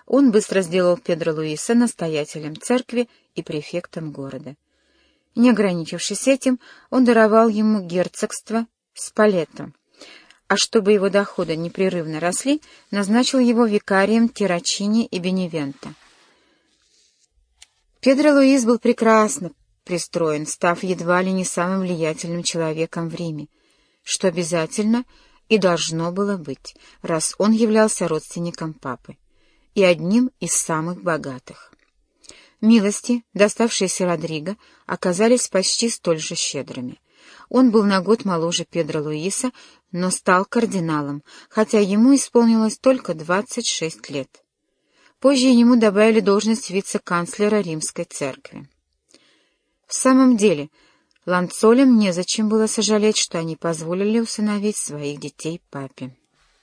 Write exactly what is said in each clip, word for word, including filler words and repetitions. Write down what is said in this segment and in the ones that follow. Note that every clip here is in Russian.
Он быстро сделал Педро Луиса настоятелем церкви и префектом города. Не ограничившись этим, он даровал ему герцогство Спалетто, а чтобы его доходы непрерывно росли, назначил его викарием Террачини и Беневенто. Педро Луис был прекрасно пристроен, став едва ли не самым влиятельным человеком в Риме, что обязательно и должно было быть, раз он являлся родственником папы и одним из самых богатых. Милости, доставшиеся Родриго, оказались почти столь же щедрыми. Он был на год моложе Педро Луиса, но стал кардиналом, хотя ему исполнилось только двадцать шесть лет. Позже ему добавили должность вице-канцлера Римской церкви. В самом деле, Ланцолям незачем было сожалеть, что они позволили усыновить своих детей папе.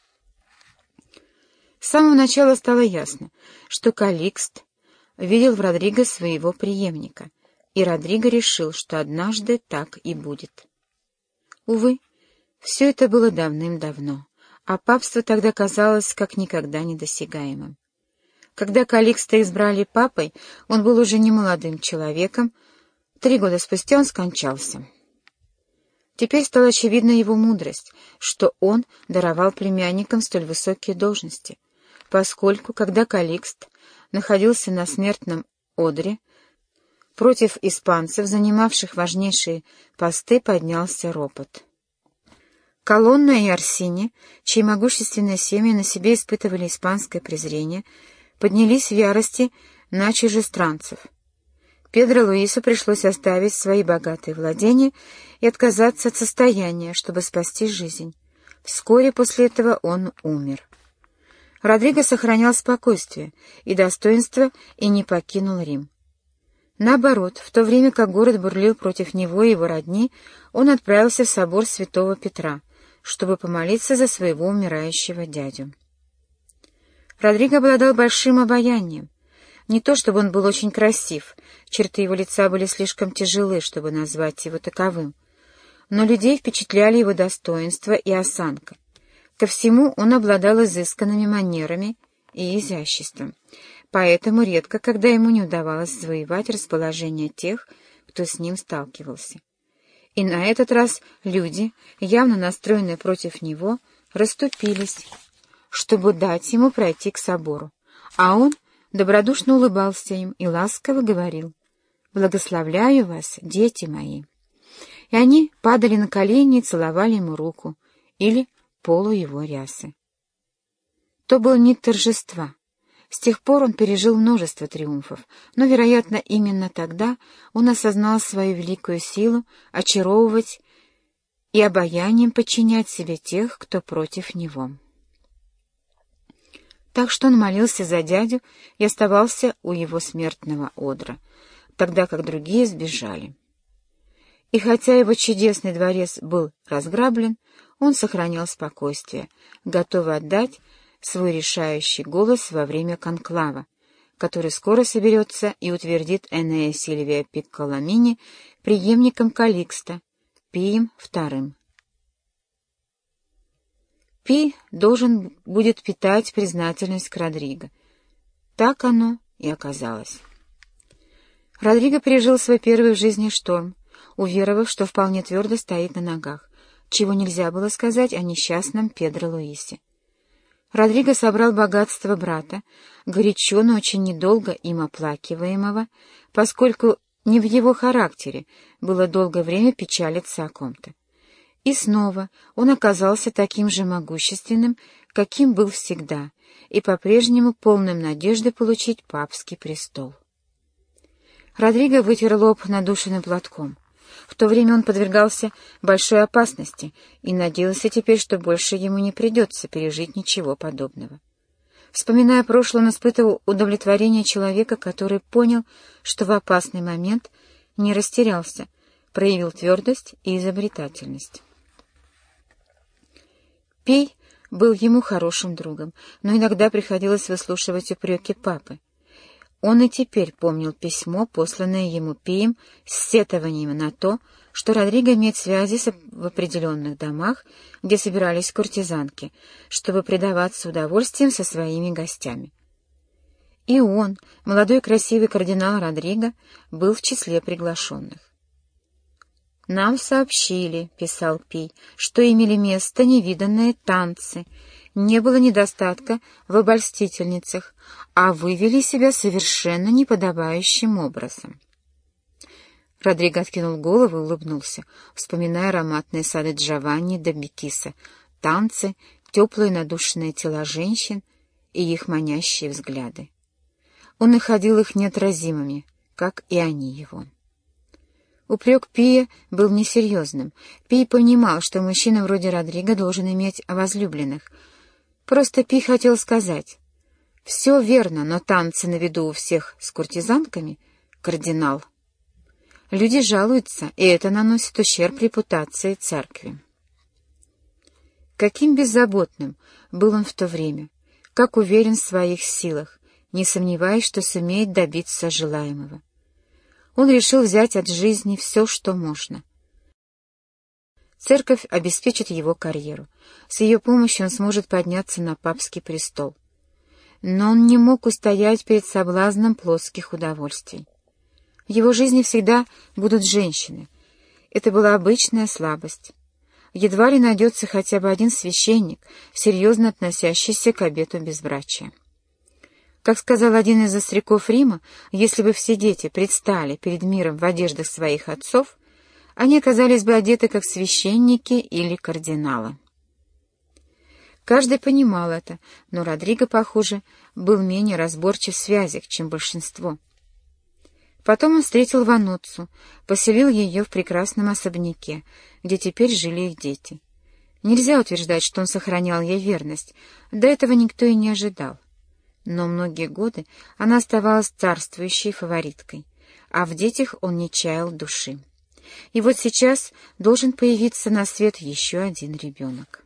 С самого начала стало ясно, что Каликст видел в Родриго своего преемника, и Родриго решил, что однажды так и будет. Увы, все это было давным-давно, а папство тогда казалось как никогда недосягаемым. Когда Каликста избрали папой, он был уже не молодым человеком, три года спустя он скончался. Теперь стала очевидна его мудрость, что он даровал племянникам столь высокие должности, поскольку, когда Каликст находился на смертном одре, против испанцев, занимавших важнейшие посты, поднялся ропот. Колонна и Орсини, чьи могущественные семьи на себе испытывали испанское презрение, поднялись в ярости на чужестранцев. Педро Луису пришлось оставить свои богатые владения и отказаться от состояния, чтобы спасти жизнь. Вскоре после этого он умер. Родриго сохранял спокойствие и достоинство и не покинул Рим. Наоборот, в то время как город бурлил против него и его родни, он отправился в собор святого Петра, чтобы помолиться за своего умирающего дядю. Родриго обладал большим обаянием. Не то чтобы он был очень красив, черты его лица были слишком тяжелы, чтобы назвать его таковым, но людей впечатляли его достоинство и осанка. Ко всему он обладал изысканными манерами и изяществом, поэтому редко, когда ему не удавалось завоевать расположение тех, кто с ним сталкивался. И на этот раз люди, явно настроенные против него, расступились, чтобы дать ему пройти к собору, а он добродушно улыбался им и ласково говорил: «Благословляю вас, дети мои». И они падали на колени и целовали ему руку или полу его рясы. То был миг торжества. С тех пор он пережил множество триумфов, но, вероятно, именно тогда он осознал свою великую силу очаровывать и обаянием подчинять себе тех, кто против него. Так что он молился за дядю и оставался у его смертного одра, тогда как другие сбежали. И хотя его чудесный дворец был разграблен, он сохранял спокойствие, готовый отдать свой решающий голос во время конклава, который скоро соберется и утвердит Энея Сильвия Пикколамини преемником Каликста, Пием вторым. Пий должен будет питать признательность к Родриго. Так оно и оказалось. Родриго пережил свой первый в жизни шторм, уверовав, что вполне твердо стоит на ногах, чего нельзя было сказать о несчастном Педро Луисе. Родриго собрал богатство брата, горячо, но очень недолго им оплакиваемого, поскольку не в его характере было долгое время печалиться о ком-то. И снова он оказался таким же могущественным, каким был всегда, и по-прежнему полным надежды получить папский престол. Родриго вытер лоб надушенным платком. В то время он подвергался большой опасности и надеялся теперь, что больше ему не придется пережить ничего подобного. Вспоминая прошлое, он испытывал удовлетворение человека, который понял, что в опасный момент не растерялся, проявил твердость и изобретательность. Пий был ему хорошим другом, но иногда приходилось выслушивать упреки папы. Он и теперь помнил письмо, посланное ему Пием, с сетованием на то, что Родриго имеет связи в определенных домах, где собирались куртизанки, чтобы предаваться удовольствиям со своими гостями. И он, молодой красивый кардинал Родриго, был в числе приглашенных. «Нам сообщили, — писал Пий, — что имели место невиданные танцы, не было недостатка в обольстительницах, а вы вели себя совершенно неподобающим образом». Родриго откинул голову и улыбнулся, вспоминая ароматные сады Джованни да Беккиса, танцы, теплые надушенные тела женщин и их манящие взгляды. Он находил их неотразимыми, как и они его. Упрек Пия был несерьезным. Пий понимал, что мужчина вроде Родриго должен иметь возлюбленных. Просто Пий хотел сказать: «Все верно, но танцы на виду у всех с куртизанками — кардинал». Люди жалуются, и это наносит ущерб репутации церкви. Каким беззаботным был он в то время, как уверен в своих силах, не сомневаясь, что сумеет добиться желаемого. Он решил взять от жизни все, что можно. Церковь обеспечит его карьеру. С ее помощью он сможет подняться на папский престол. Но он не мог устоять перед соблазном плотских удовольствий. В его жизни всегда будут женщины. Это была обычная слабость. Едва ли найдется хотя бы один священник, серьезно относящийся к обету безбрачия. Как сказал один из остряков Рима, если бы все дети предстали перед миром в одеждах своих отцов, они оказались бы одеты как священники или кардиналы. Каждый понимал это, но Родриго, похоже, был менее разборчив в связях, чем большинство. Потом он встретил Вануццу, поселил ее в прекрасном особняке, где теперь жили их дети. Нельзя утверждать, что он сохранял ей верность, до этого никто и не ожидал. Но многие годы она оставалась царствующей фавориткой, а в детях он не чаял души. И вот сейчас должен появиться на свет еще один ребенок.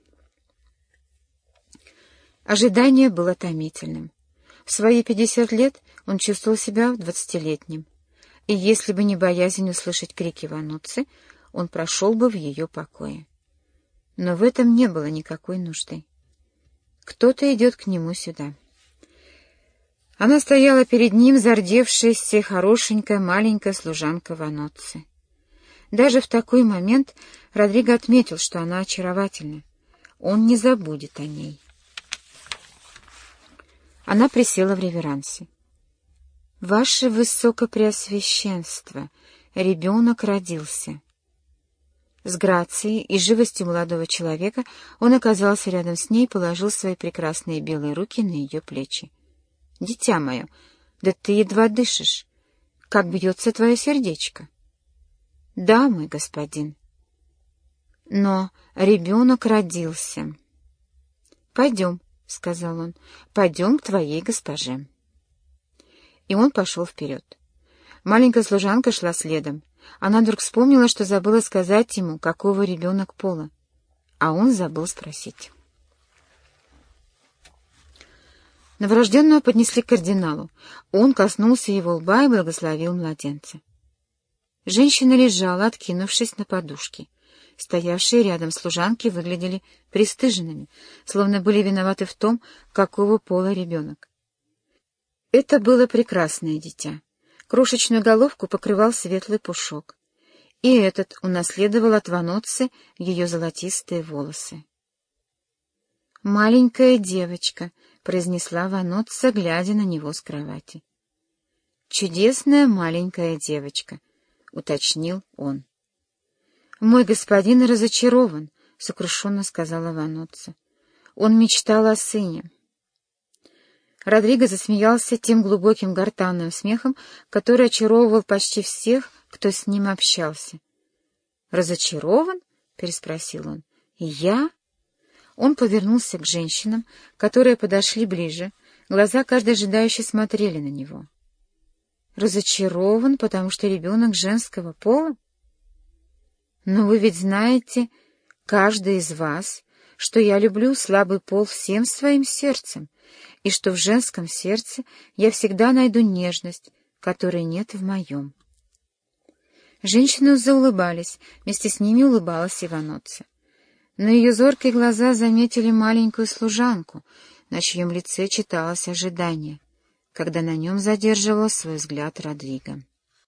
Ожидание было томительным. В свои пятьдесят лет он чувствовал себя двадцатилетним, и если бы не боязнь услышать крики Вануцци, он прошел бы в ее покое. Но в этом не было никакой нужды. Кто-то идет к нему сюда. Она стояла перед ним, зардевшаяся, хорошенькая маленькая служанка Вануцци. Даже в такой момент Родриго отметил, что она очаровательна. Он не забудет о ней. Она присела в реверансе. «Ваше Высокопреосвященство, ребенок родился». С грацией и живостью молодого человека он оказался рядом с ней и положил свои прекрасные белые руки на ее плечи. «Дитя мое, да ты едва дышишь. Как бьется твое сердечко?» «Да, мой господин». «Но ребенок родился». «Пойдем», — сказал он, — «пойдем к твоей госпоже». И он пошел вперед. Маленькая служанка шла следом. Она вдруг вспомнила, что забыла сказать ему, какого ребенок пола. А он забыл спросить. Новорожденного поднесли к кардиналу. Он коснулся его лба и благословил младенца. Женщина лежала, откинувшись на подушки. Стоявшие рядом служанки выглядели пристыженными, словно были виноваты в том, какого пола ребенок. Это было прекрасное дитя. Крошечную головку покрывал светлый пушок. И этот унаследовал от Вануцци ее золотистые волосы. «Маленькая девочка», — произнесла Вануцци, глядя на него с кровати. «Чудесная маленькая девочка», — уточнил он. «Мой господин разочарован», — сокрушенно сказала Вануцци. «Он мечтал о сыне». Родриго засмеялся тем глубоким гортанным смехом, который очаровывал почти всех, кто с ним общался. «Разочарован?» — переспросил он. «Я?» Он повернулся к женщинам, которые подошли ближе. Глаза каждой ожидающе смотрели на него. «Разочарован, потому что ребенок женского пола? Но вы ведь знаете, каждый из вас, что я люблю слабый пол всем своим сердцем, и что в женском сердце я всегда найду нежность, которой нет в моем». Женщины заулыбались, вместе с ними улыбалась и Вануцци. Но ее зоркие глаза заметили маленькую служанку, на чьем лице читалось ожидание. когда на нем задерживал свой взгляд Родриго.